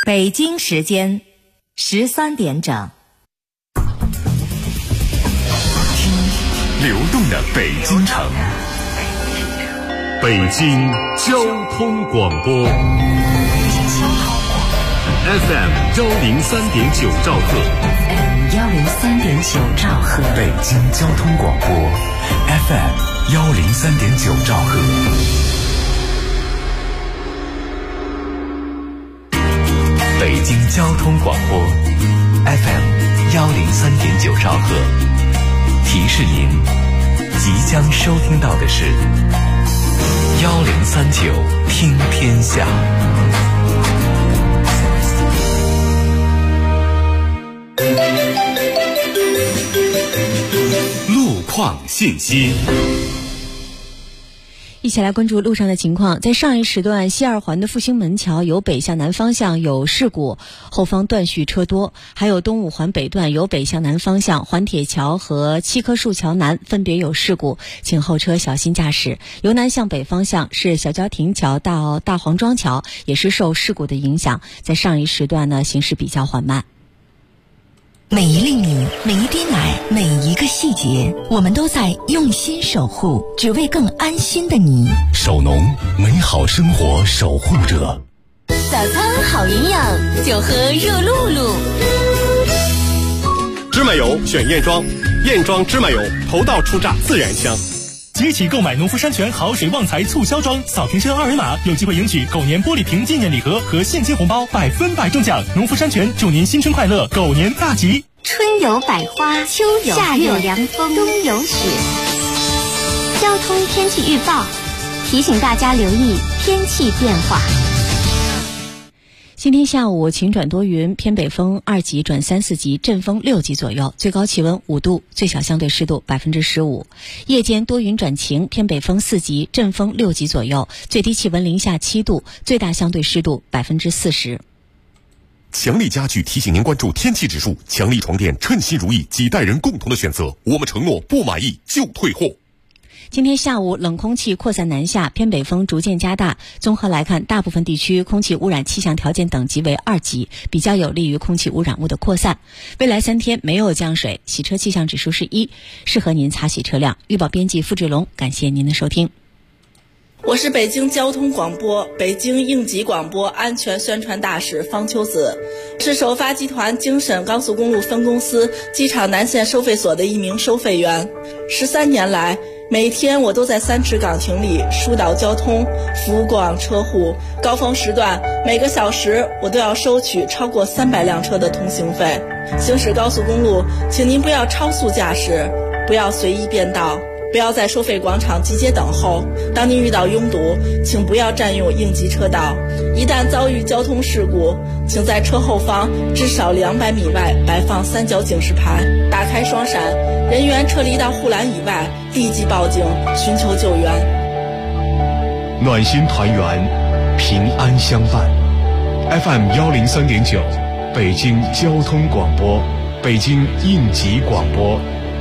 北京时间13点整。 听流动的北京城，北京交通广播 FM 103.9兆赫， 103.9兆赫， 北京交通广播 FM 103.9兆赫。北京交通广播 FM 103.9兆赫，提示您即将收听到的是1039听天下。路况信息。 一起来关注路上的情况。在上一时段，西二环的复兴门桥由北向南方向有事故，后方断续车多；还有东五环北段由北向南方向环铁桥和七棵树桥南分别有事故，请后车小心驾驶。由南向北方向是小郊亭桥到大黄庄桥，也是受事故的影响，在上一时段呢行驶比较缓慢。 每一粒米，每一滴奶，每一个细节，我们都在用心守护，只为更安心的你。 首农，美好生活守护者。 早餐好营养，就喝热露露。 芝麻油选燕庄，燕庄芝麻油头道出榨，自然香。 即起购买农夫山泉好水旺财促销装，扫瓶车二维码有机会赢取狗年玻璃瓶纪念礼盒和现金红包，100%中奖。农夫山泉祝您新春快乐，狗年大吉。 春有百花，秋有夏有凉风，冬有雪。交通天气预报提醒大家留意天气变化。 今天下午晴转多云，偏北风2级转3、4级，阵风6级左右，最高气温5度，最小相对湿度15%。夜间多云转晴，偏北风4级，阵风6级左右，最低气温零下7度，最大相对湿度40%。 强力家具提醒您关注天气指数，强力床垫称心如意，几代人共同的选择，我们承诺不满意就退货。 今天下午冷空气扩散南下，偏北风逐渐加大。综合来看，大部分地区空气污染气象条件等级为2级，比较有利于空气污染物的扩散。未来3天没有降水，洗车气象指数是1，适合您擦洗车辆。预报编辑付志龙，感谢您的收听。 我是北京交通广播北京应急广播安全宣传大使方秋子，是首发集团京沈高速公路分公司机场南线收费所的一名收费员。13年来，每天我都在3池岗亭里疏导交通，服务过往车户。高峰时段，每个小时我都要收取超过300辆车的通行费。行驶高速公路，请您不要超速驾驶，不要随意变道，不要在收费广场集结等候。当您遇到拥堵，请不要占用应急车道。一旦遭遇交通事故，请在车后方至少200米外摆放3角警示牌，打开双闪，人员撤离到护栏以外，立即报警寻求救援。 暖心团圆，平安相伴。 FM 103.9，北京交通广播，北京应急广播。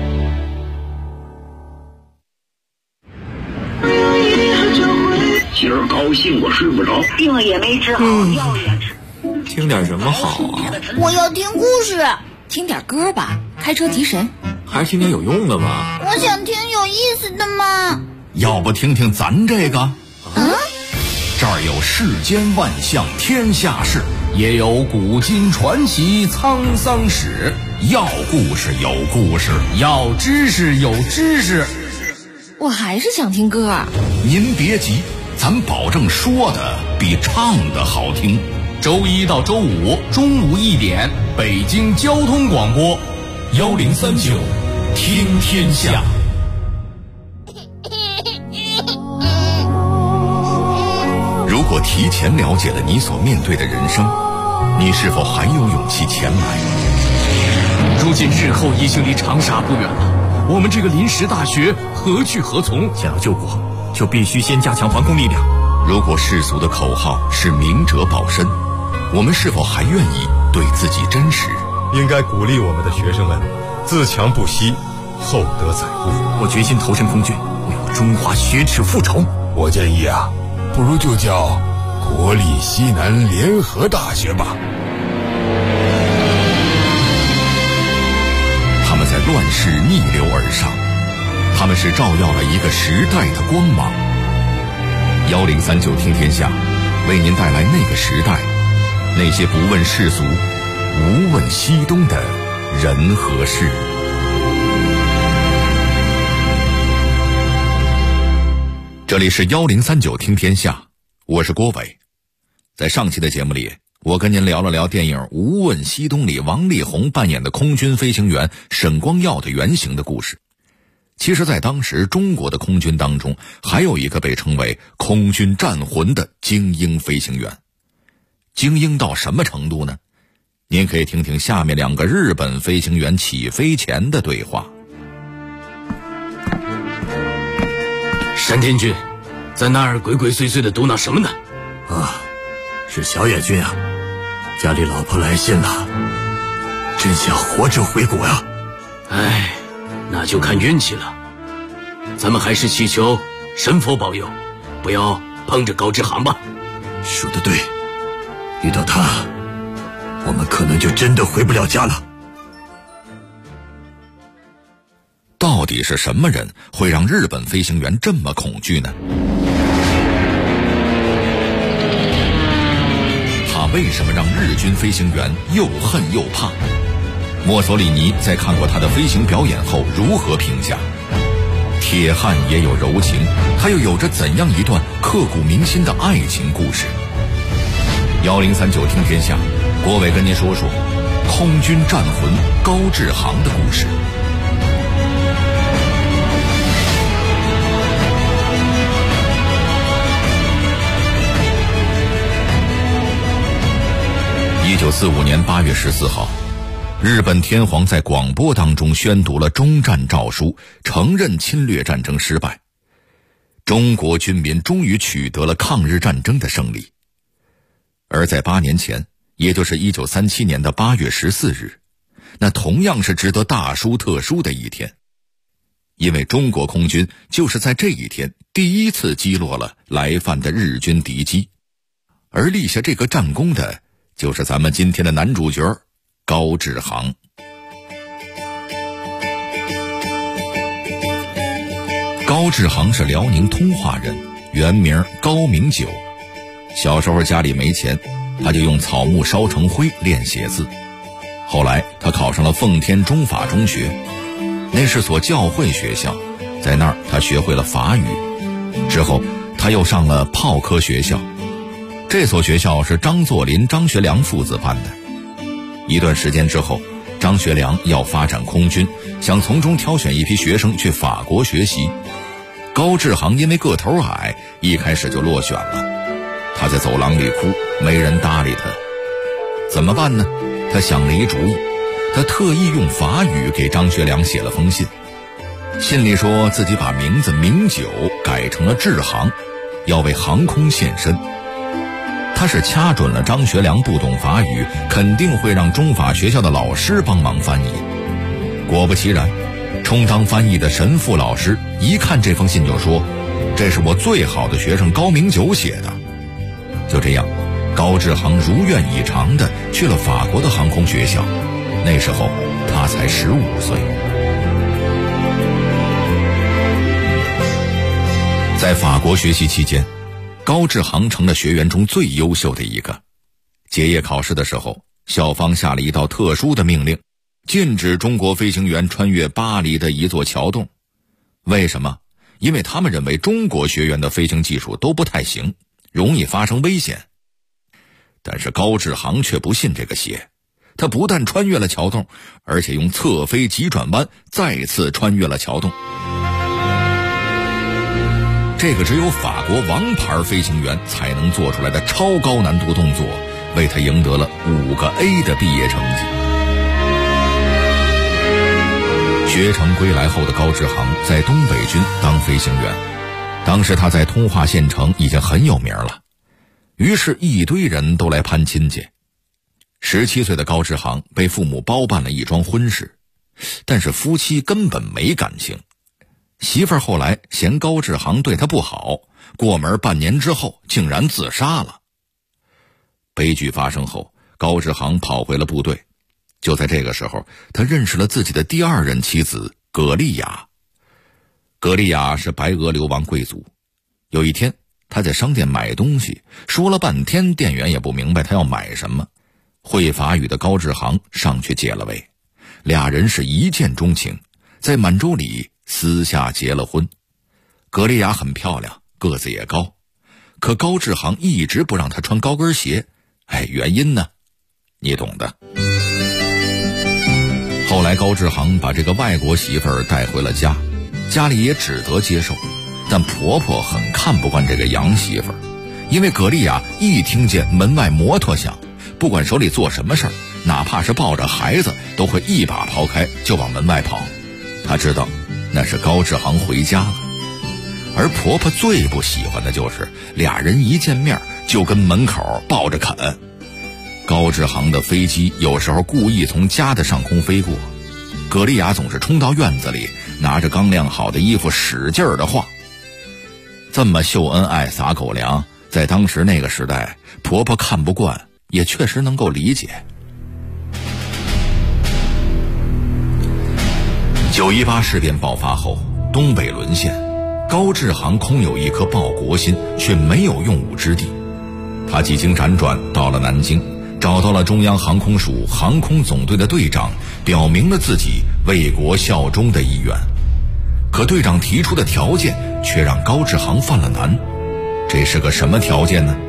今儿高兴我睡不着， 病也没治好，药也吃。 听点什么好啊？ 我要听故事。 听点歌吧，开车提神。 还是听点有用的吧。 我想听有意思的嘛。 要不听听咱这个？这儿有世间万象天下事，也有古今传奇沧桑史。要故事有故事，要知识有知识。 我还是想听歌。 您别急，咱保证说的比唱的好听。周1到周5中午1点，北京交通广播1039听天下。如果提前了解了你所面对的人生，你是否还有勇气前来？ 如今日后已经离长沙不远了，我们这个临时大学何去何从？ 想要救国，就必须先加强防空力量。 如果世俗的口号是明哲保身，我们是否还愿意对自己真实？ 应该鼓励我们的学生们自强不息，厚德载物。 我决心投身空军，为我中华雪耻复仇。 我建议啊，不如就叫国立西南联合大学吧。 他们在乱世逆流而上，他们是照耀了一个时代的光芒。1039听天下为您带来那个时代，那些不问世俗、无问西东的人和事。这里是1039听天下，我是郭伟。在上期的节目里，我跟您聊了聊电影《无问西东》里王力宏扮演的空军飞行员沈光耀的原型的故事。其实在当时中国的空军当中，还有一个被称为空军战魂的精英飞行员。精英到什么程度呢？您可以听听下面2个日本飞行员起飞前的对话。 山田君，在那儿鬼鬼祟祟的嘟囔什么呢？ 是小野君啊，家里老婆来信了，真想活着回国呀。 那就看运气了。咱们还是祈求神佛保佑，不要碰着高志航吧。 说得对，遇到他，我们可能就真的回不了家了。 到底是什么人会让日本飞行员这么恐惧呢？他为什么让日军飞行员又恨又怕？墨索里尼在看过他的飞行表演后如何评价？铁汉也有柔情，他又有着怎样一段刻骨铭心的爱情故事？1039听天下，郭伟跟您说说空军战魂高志航的故事。1945年8月14号，日本天皇在广播当中宣读了终战诏书，承认侵略战争失败。中国军民终于取得了抗日战争的胜利。而在8年前，也就是1937年的8月14日，那同样是值得大书特书的一天。因为中国空军就是在这一天第一次击落了来犯的日军敌机，而立下这个战功的就是咱们今天的男主角高志航。高志航是辽宁通化人，原名高明九。小时候家里没钱，他就用草木烧成灰练写字。后来他考上了奉天中法中学，那是所教会学校，在那儿他学会了法语。之后他又上了炮科学校，这所学校是张作霖、张学良父子办的。一段时间之后，张学良要发展空军，想从中挑选一批学生去法国学习。高志航因为个头矮，一开始就落选了。他在走廊里哭，没人搭理他。怎么办呢？他想了一主意，他特意用法语给张学良写了封信。信里说自己把名字明九改成了志航，要为航空献身。他是掐准了张学良不懂法语，肯定会让中法学校的老师帮忙翻译。果不其然，充当翻译的神父老师一看这封信就说，这是我最好的学生高明九写的。就这样，高志航如愿以偿地去了法国的航空学校，那时候他才15岁。在法国学习期间，高志航成了学员中最优秀的一个。结业考试的时候，校方下了一道特殊的命令，禁止中国飞行员穿越巴黎的一座桥洞。为什么？因为他们认为中国学员的飞行技术都不太行，容易发生危险。但是高志航却不信这个邪，他不但穿越了桥洞，而且用侧飞急转弯再次穿越了桥洞。这个只有法国王牌飞行员才能做出来的超高难度动作，为他赢得了5个 A 的毕业成绩。学成归来后的高志航在东北军当飞行员，当时他在通化县城已经很有名了，于是一堆人都来攀亲戚。17岁的高志航被父母包办了一桩婚事，但是夫妻根本没感情。媳妇儿后来嫌高志航对她不好，过门半年之后竟然自杀了。 悲剧发生后，高志航跑回了部队。就在这个时候，他认识了自己的第二任妻子葛丽雅。葛丽雅是白俄流亡贵族。有一天，他在商店买东西，说了半天，店员也不明白他要买什么。会法语的高志航上去解了围，俩人是一见钟情，在满洲里私下结了婚。葛丽雅很漂亮，个子也高，可高志航一直不让她穿高跟鞋，原因呢，你懂的。后来高志航把这个外国媳妇儿带回了家，家里也只得接受，但婆婆很看不惯这个洋媳妇儿，因为葛丽雅一听见门外摩托响，不管手里做什么事儿，哪怕是抱着孩子，都会一把抛开就往门外跑。她知道那是高志航回家了。而婆婆最不喜欢的就是俩人一见面就跟门口抱着啃。高志航的飞机有时候故意从家的上空飞过，葛丽雅总是冲到院子里，拿着刚晾好的衣服使劲儿的晃。这么秀恩爱撒狗粮，在当时那个时代，婆婆看不惯，也确实能够理解。918事变爆发后，东北沦陷，高志航空有一颗报国心，却没有用武之地。他几经辗转到了南京，找到了中央航空署航空总队的队长，表明了自己为国效忠的意愿。可队长提出的条件却让高志航犯了难。这是个什么条件呢？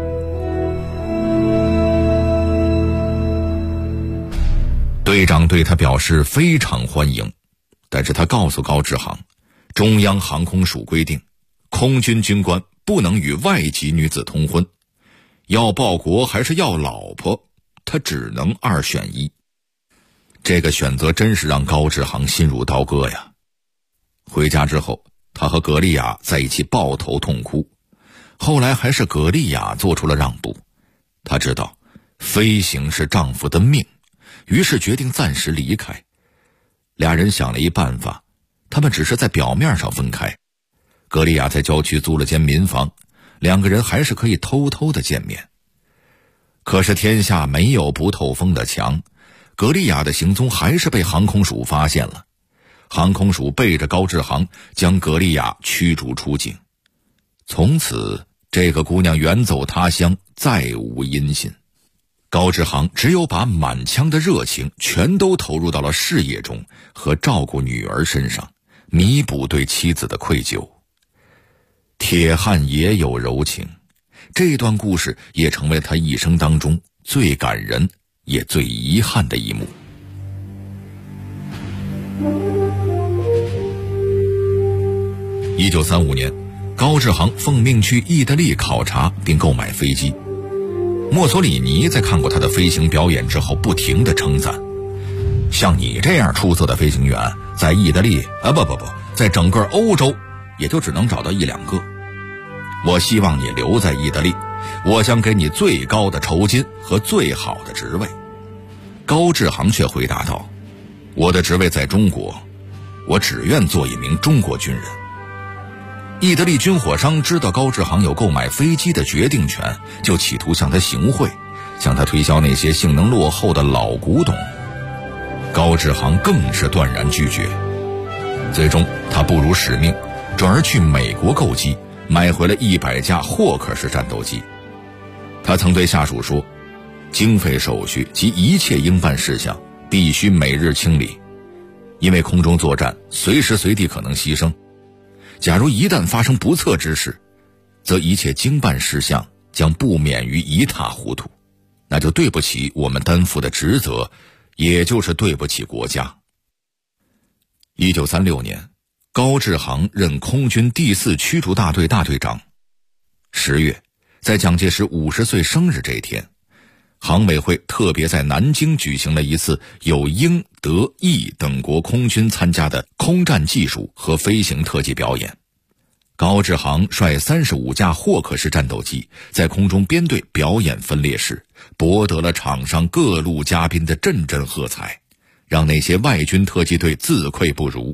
队长对他表示非常欢迎，但是他告诉高志航，中央航空署规定，空军军官不能与外籍女子通婚，要报国还是要老婆，他只能2选1。这个选择真是让高志航心如刀割呀。回家之后，他和葛丽雅在一起抱头痛哭。后来还是葛丽雅做出了让步，她知道飞行是丈夫的命，于是决定暂时离开。俩人想了一办法，他们只是在表面上分开。葛丽雅在郊区租了间民房，两个人还是可以偷偷的见面。可是天下没有不透风的墙，葛丽雅的行踪还是被航空署发现了。航空署背着高志航将葛丽雅驱逐出境。从此这个姑娘远走他乡，再无音信。高志航只有把满腔的热情全都投入到了事业中和照顾女儿身上，弥补对妻子的愧疚。铁汉也有柔情，这段故事也成为他一生当中最感人也最遗憾的一幕。1935年，高志航奉命去意大利考察并购买飞机。墨索里尼在看过他的飞行表演之后，不停地称赞：像你这样出色的飞行员，在意大利在整个欧洲也就只能找到1-2个。我希望你留在意大利，我将给你最高的酬金和最好的职位。高志航却回答道：我的职位在中国，我只愿做一名中国军人。意大利军火商知道高志航有购买飞机的决定权，就企图向他行贿，向他推销那些性能落后的老古董。高志航更是断然拒绝。最终他不辱使命，转而去美国购机，买回了100架霍克式战斗机。他曾对下属说，经费手续及一切应办事项必须每日清理，因为空中作战随时随地可能牺牲，假如一旦发生不测之事，则一切经办事项将不免于一塌糊涂，那就对不起我们担负的职责，也就是对不起国家。1936年，高志航任空军第4驱逐大队大队长。10月，在蒋介石50岁生日这一天，航委会特别在南京举行了一次有英、德、意等国空军参加的空战技术和飞行特技表演。高志航率35架霍克式战斗机在空中编队表演分列式，博得了场上各路嘉宾的阵阵喝彩，让那些外军特技队自愧不如。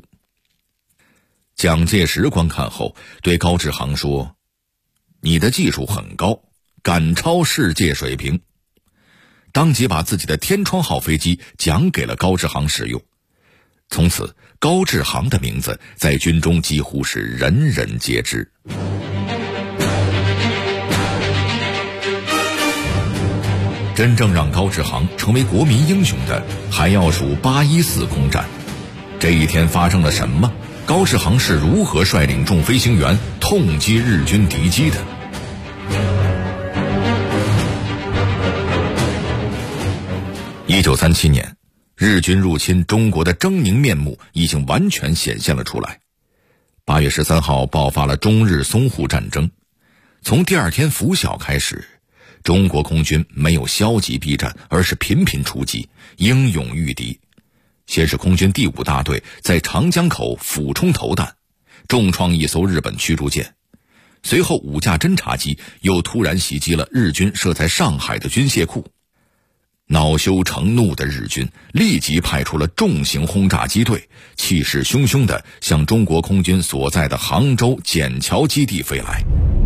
蒋介石观看后对高志航说：你的技术很高， 赶超世界水平，当即把自己的天窗号飞机奖给了高志航使用。从此，高志航的名字在军中几乎是人人皆知。真正让高志航成为国民英雄的，还要数814空战。这一天发生了什么？高志航是如何率领众飞行员痛击日军敌机的？1937年，日军入侵中国的狰狞面目已经完全显现了出来。8月13号爆发了中日淞沪战争。从第二天拂晓开始，中国空军没有消极避战，而是频频出击，英勇御敌。先是空军第5大队在长江口俯冲投弹，重创一艘日本驱逐舰。随后5架侦察机又突然袭击了日军设在上海的军械库。恼羞成怒的日军立即派出了重型轰炸机队，气势汹汹地向中国空军所在的杭州笕桥基地飞来。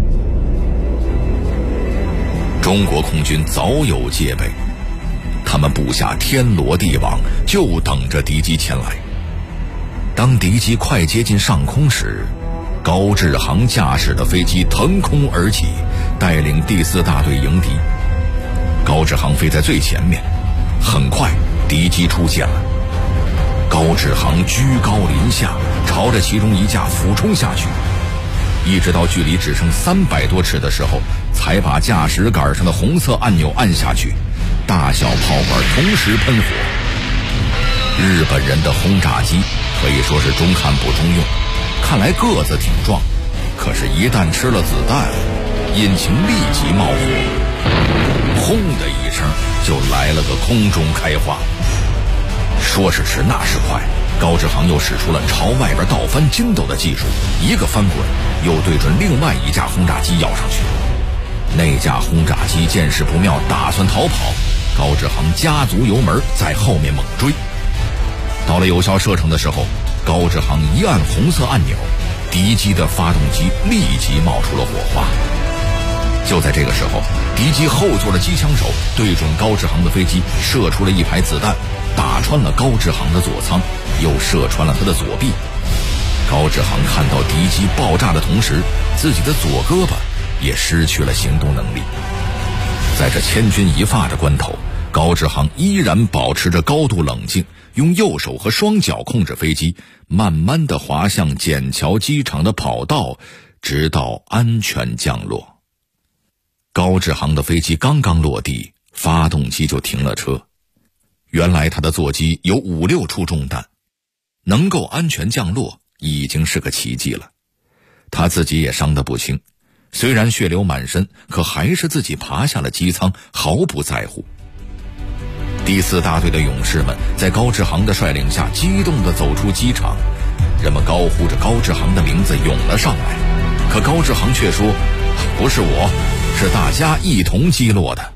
中国空军早有戒备，他们布下天罗地网，就等着敌机前来。当敌机快接近上空时，高志航驾驶的飞机腾空而起，带领第4大队迎敌。高志航飞在最前面，很快敌机出现了。高志航居高临下，朝着其中一架俯冲下去，一直到距离只剩300多尺的时候，才把驾驶杆上的红色按钮按下去，大小炮管同时喷火。日本人的轰炸机可以说是中看不中用，看来个子挺壮，可是一旦吃了子弹，引擎立即冒火，轰的一声就来了个空中开花。说是迟那是快，高志航又使出了朝外边倒翻筋斗的技术，一个翻滚又对准另外一架轰炸机咬上去。那架轰炸机见势不妙，打算逃跑，高志航加足油门在后面猛追。到了有效射程的时候，高志航一按红色按钮，敌机的发动机立即冒出了火花。就在这个时候，敌机后座的机枪手对准高志航的飞机射出了一排子弹，打穿了高志航的左舱，又射穿了他的左臂。高志航看到敌机爆炸的同时，自己的左胳膊也失去了行动能力。在这千钧一发的关头，高志航依然保持着高度冷静，用右手和双脚控制飞机，慢慢地滑向笕桥机场的跑道，直到安全降落。高志航的飞机刚刚落地，发动机就停了车。原来他的座机有5-6处中弹，能够安全降落已经是个奇迹了。他自己也伤得不轻，虽然血流满身，可还是自己爬下了机舱，毫不在乎。第4大队的勇士们在高志航的率领下激动地走出机场，人们高呼着高志航的名字涌了上来，可高志航却说，不是我，是大家一同击落的。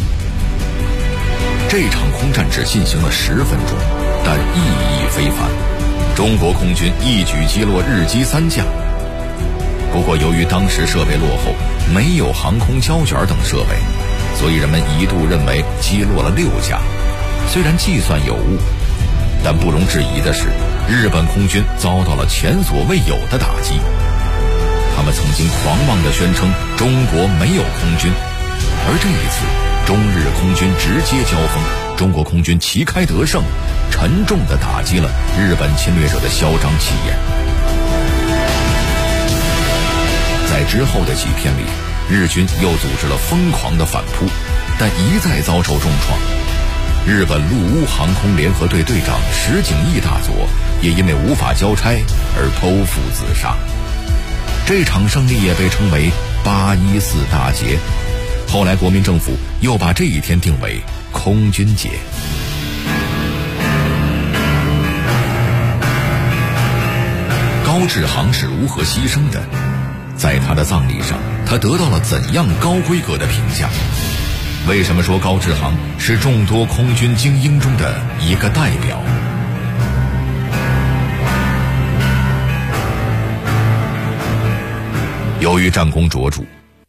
这场空战只进行了10分钟，但意义非凡。中国空军一举击落日机3架。不过由于当时设备落后，没有航空胶卷等设备，所以人们一度认为击落了6架。虽然计算有误，但不容置疑的是，日本空军遭到了前所未有的打击。他们曾经狂妄地宣称中国没有空军，而这一次中日空军直接交锋，中国空军旗开得胜，沉重地打击了日本侵略者的嚣张气焰。在之后的几天里，日军又组织了疯狂的反扑，但一再遭受重创。日本陆乌航空联合队队长石井义大佐也因为无法交差而剖腹自杀。这场胜利也被称为814大捷，后来国民政府又把这一天定为空军节。高志航是如何牺牲的？在他的葬礼上，他得到了怎样高规格的评价？为什么说高志航是众多空军精英中的一个代表？由于战功卓著，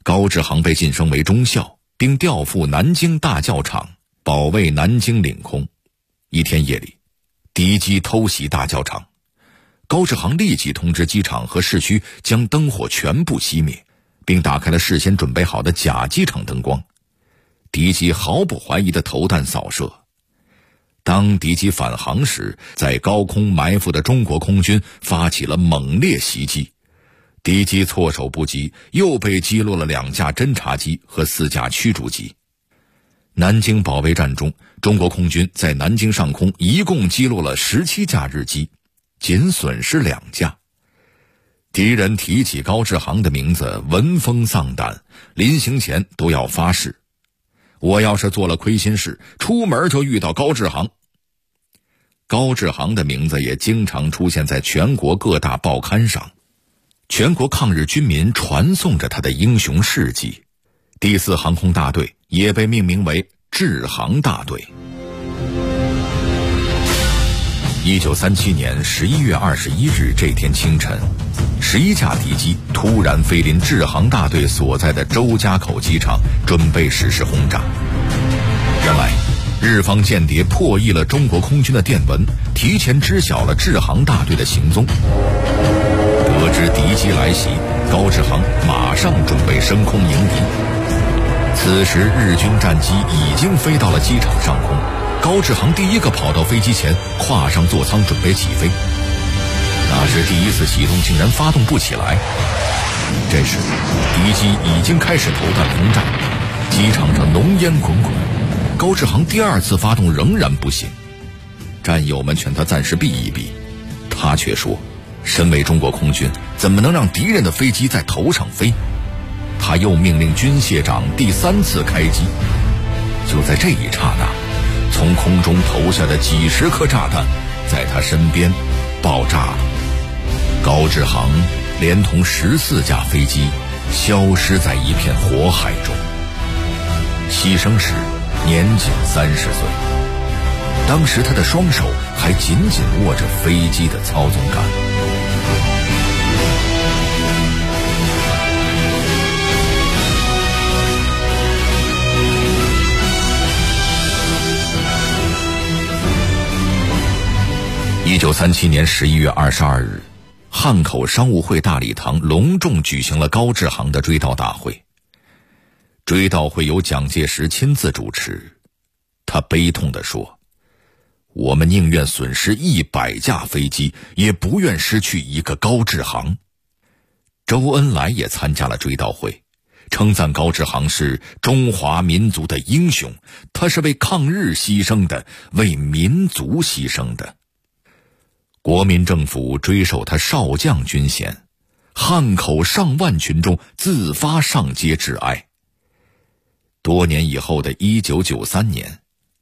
高志航被晋升为中校，并调赴南京大教场保卫南京领空。一天夜里，敌机偷袭大教场，高志航立即通知机场和市区将灯火全部熄灭，并打开了事先准备好的假机场灯光。敌机毫不怀疑的投弹扫射。当敌机返航时，在高空埋伏的中国空军发起了猛烈袭击，敌机措手不及，又被击落了2架侦察机和4架驱逐机。南京保卫战中，中国空军在南京上空一共击落了17架日机，仅损失2架。敌人提起高志航的名字，闻风丧胆，临行前都要发誓：我要是做了亏心事，出门就遇到高志航。高志航的名字也经常出现在全国各大报刊上，全国抗日军民传颂着他的英雄事迹。第4航空大队也被命名为志航大队。1937年11月21日这天清晨，11架敌机突然飞临志航大队所在的周家口机场，准备实施轰炸。原来日方间谍破译了中国空军的电文，提前知晓了志航大队的行踪。得知敌机来袭，高志航马上准备升空迎敌。此时日军战机已经飞到了机场上空，高志航第一个跑到飞机前，跨上座舱准备起飞。那是第一次启动竟然发动不起来。这时敌机已经开始投弹轰炸，机场上浓烟滚滚，高志航第2次发动仍然不行。战友们劝他暂时避一避，他却说身为中国空军，怎么能让敌人的飞机在头上飞？他又命令军械长第3次开机。就在这一刹那，从空中投下的几10颗炸弹在他身边爆炸了。高志航连同14架飞机消失在一片火海中。牺牲时年仅30岁，当时他的双手还紧紧握着飞机的操纵杆。1937年11月22日，汉口商务会大礼堂隆重举行了高志航的追悼大会。追悼会由蒋介石亲自主持，他悲痛地说：我们宁愿损失100架飞机，也不愿失去一个高志航。周恩来也参加了追悼会，称赞高志航是中华民族的英雄，他是为抗日牺牲的，为民族牺牲的。国民政府追授他少将军衔，汉口上万群众自发上街致哀。多年以后的1993年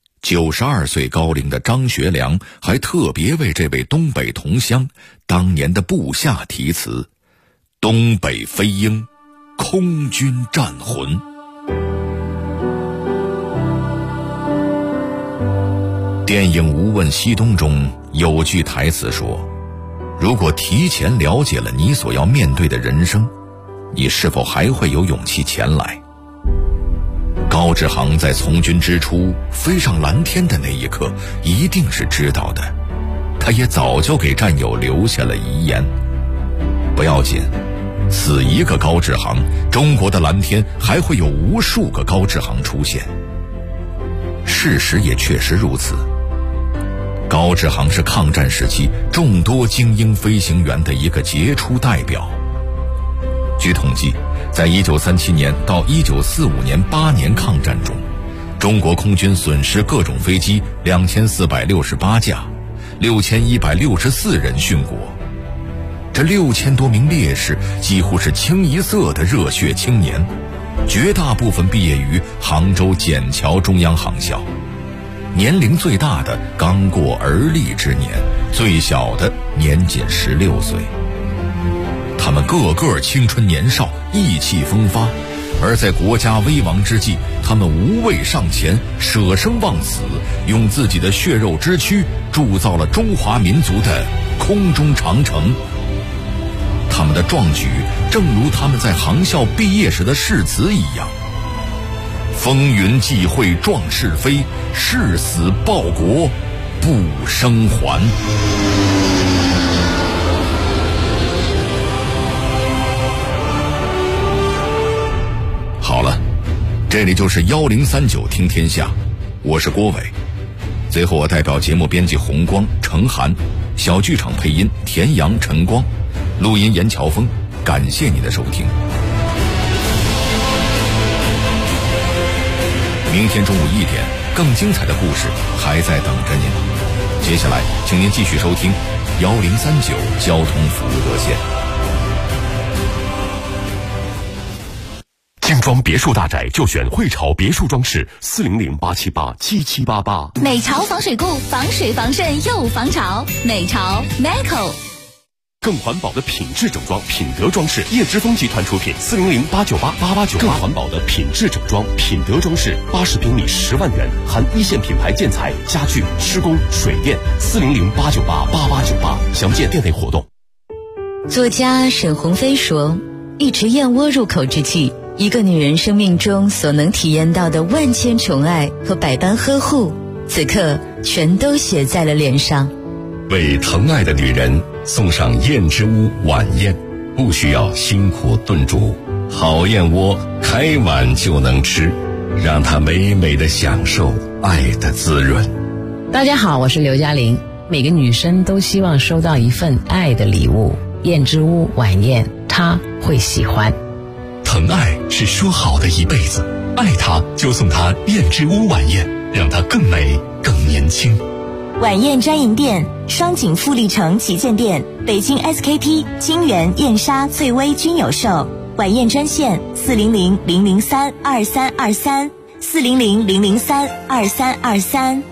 ，92岁高龄的张学良还特别为这位东北同乡当年的部下题词：东北飞鹰，空军战魂。电影《无问西东》中有句台词说：如果提前了解了你所要面对的人生，你是否还会有勇气前来？高志航在从军之初飞上蓝天的那一刻一定是知道的，他也早就给战友留下了遗言：不要紧，死一个高志航，中国的蓝天还会有无数个高志航出现。事实也确实如此，高志航是抗战时期众多精英飞行员的一个杰出代表。据统计，在1937年到1945年8年抗战中，中国空军损失各种飞机2468架，6164人殉国。这6000多名烈士几乎是清一色的热血青年，绝大部分毕业于杭州笕桥中央航校，年龄最大的刚过而立之年，最小的年仅16岁。他们个个青春年少，意气风发，而在国家危亡之际，他们无畏上前，舍生忘死，用自己的血肉之躯铸造了中华民族的空中长城。他他们的壮举正如他们在航校毕业时的誓词一样：风云际会壮士飞，誓死报国不生还。好了，这里就是1039听天下，我是郭伟。最后我代表节目编辑红光、程涵，小剧场配音田阳、陈光，录音严乔峰，感谢你的收听。明天中午1点，更精彩的故事还在等着您。接下来请您继续收听1039交通服务热线。 精装别墅大宅就选汇潮别墅装饰，400-878-7788。 美潮防水固，防水防渗又防潮。美潮 Meco。 更环保的品质整装，品德装饰，叶之峰集团出品，400-898-8898。更环保的品质整装，品德装饰，80平米10万元，含一线品牌建材、家具、施工、水电，400-898-8898。详见店内活动。 作家沈鸿飞说：“一池燕窝入口之际，一个女人生命中所能体验到的万千宠爱和百般呵护，此刻全都写在了脸上。” 为疼爱的女人送上燕之屋晚宴，不需要辛苦炖煮，好燕窝开碗就能吃，让她美美的享受爱的滋润。 大家好，我是刘嘉玲。每个女生都希望收到一份爱的礼物，燕之屋晚宴她会喜欢。 疼爱是说好的一辈子，爱她就送她燕之屋晚宴，让她更美更年轻。 晚宴专营店：双井富力城旗舰店、北京 SKP、金源、燕莎、翠微均有售。晚宴专线400-003-2323，400-003-2323。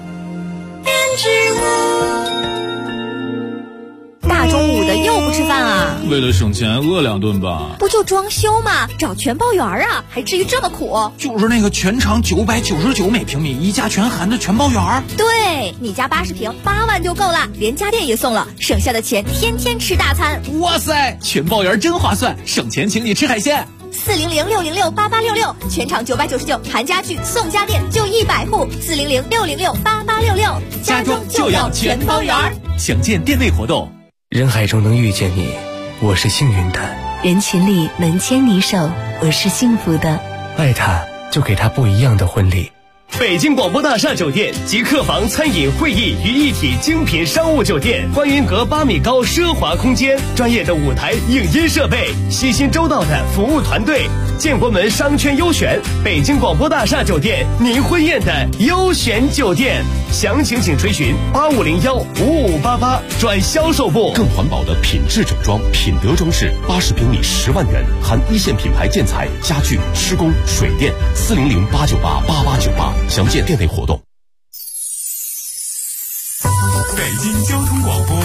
大中午的又不吃饭啊？ 为了省钱饿2顿吧。 不就装修吗？找全包园啊，还至于这么苦？ 就是那个全长999每平米，一家全含的全包园。 对，你家80平8万就够了，连家电也送了，省下的钱天天吃大餐。 哇塞，全包园真划算，省钱请你吃海鲜。 400-606-8866，全场999，含家具送家电，就100户。400-606-8866， 家装就要全包园。详见店内活动。 人海中能遇见你，我是幸运的； 人群里能牵你手，我是幸福的。 爱他，就给他不一样的婚礼。 北京广播大厦酒店集客房、餐饮、会议于一体精品商务酒店，观云阁8米高奢华空间，专业的舞台影音设备，细心周到的服务团队，建国门商圈优选，北京广播大厦酒店，您婚宴的优选酒店。详情请垂询8501-5588转销售部。更环保的品质整装，品德装饰，80平米10万元，含一线品牌建材、家具、施工、水电，400-898-8898。详见店内活动。 北京交通广播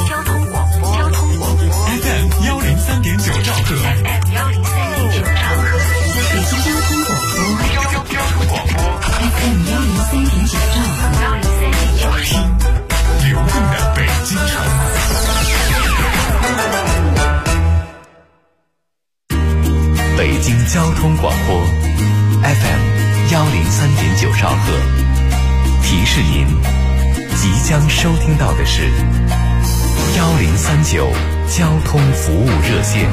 FM 103.9兆赫， 北京交通广播 FM 103.9兆赫， 听流动的北京城。 北京交通广播 FM 103.9兆赫，提示您即将收听到的是1039交通服务热线。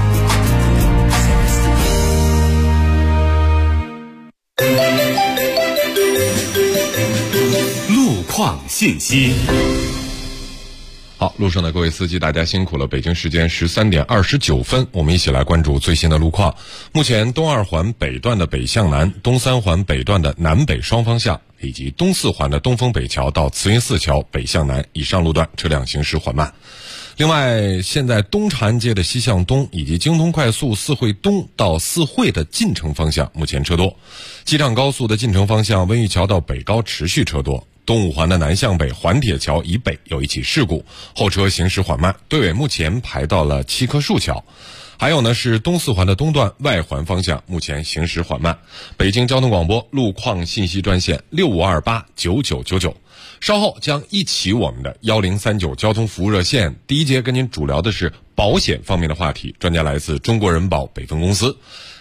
路况信息。 好，路上的各位司机，大家辛苦了。北京时间13点29分，我们一起来关注最新的路况。目前东2环北段的北向南、东3环北段的南北双方向，以及东4环的东风北桥到慈云寺桥北向南以上路段车辆行驶缓慢。另外，现在东长安街的西向东以及京通快速四惠东到四惠的进城方向目前车多，机场高速的进城方向温榆桥到北高持续车多。东5环的南向北环铁桥以北有一起事故，后车行驶缓慢，队尾目前排到了7棵树桥。还有呢是东4环的东段外环方向目前行驶缓慢。北京交通广播路况信息专线65289999。 稍后将一起我们的1039交通服务热线，第一节跟您主聊的是保险方面的话题，专家来自中国人保北分公司。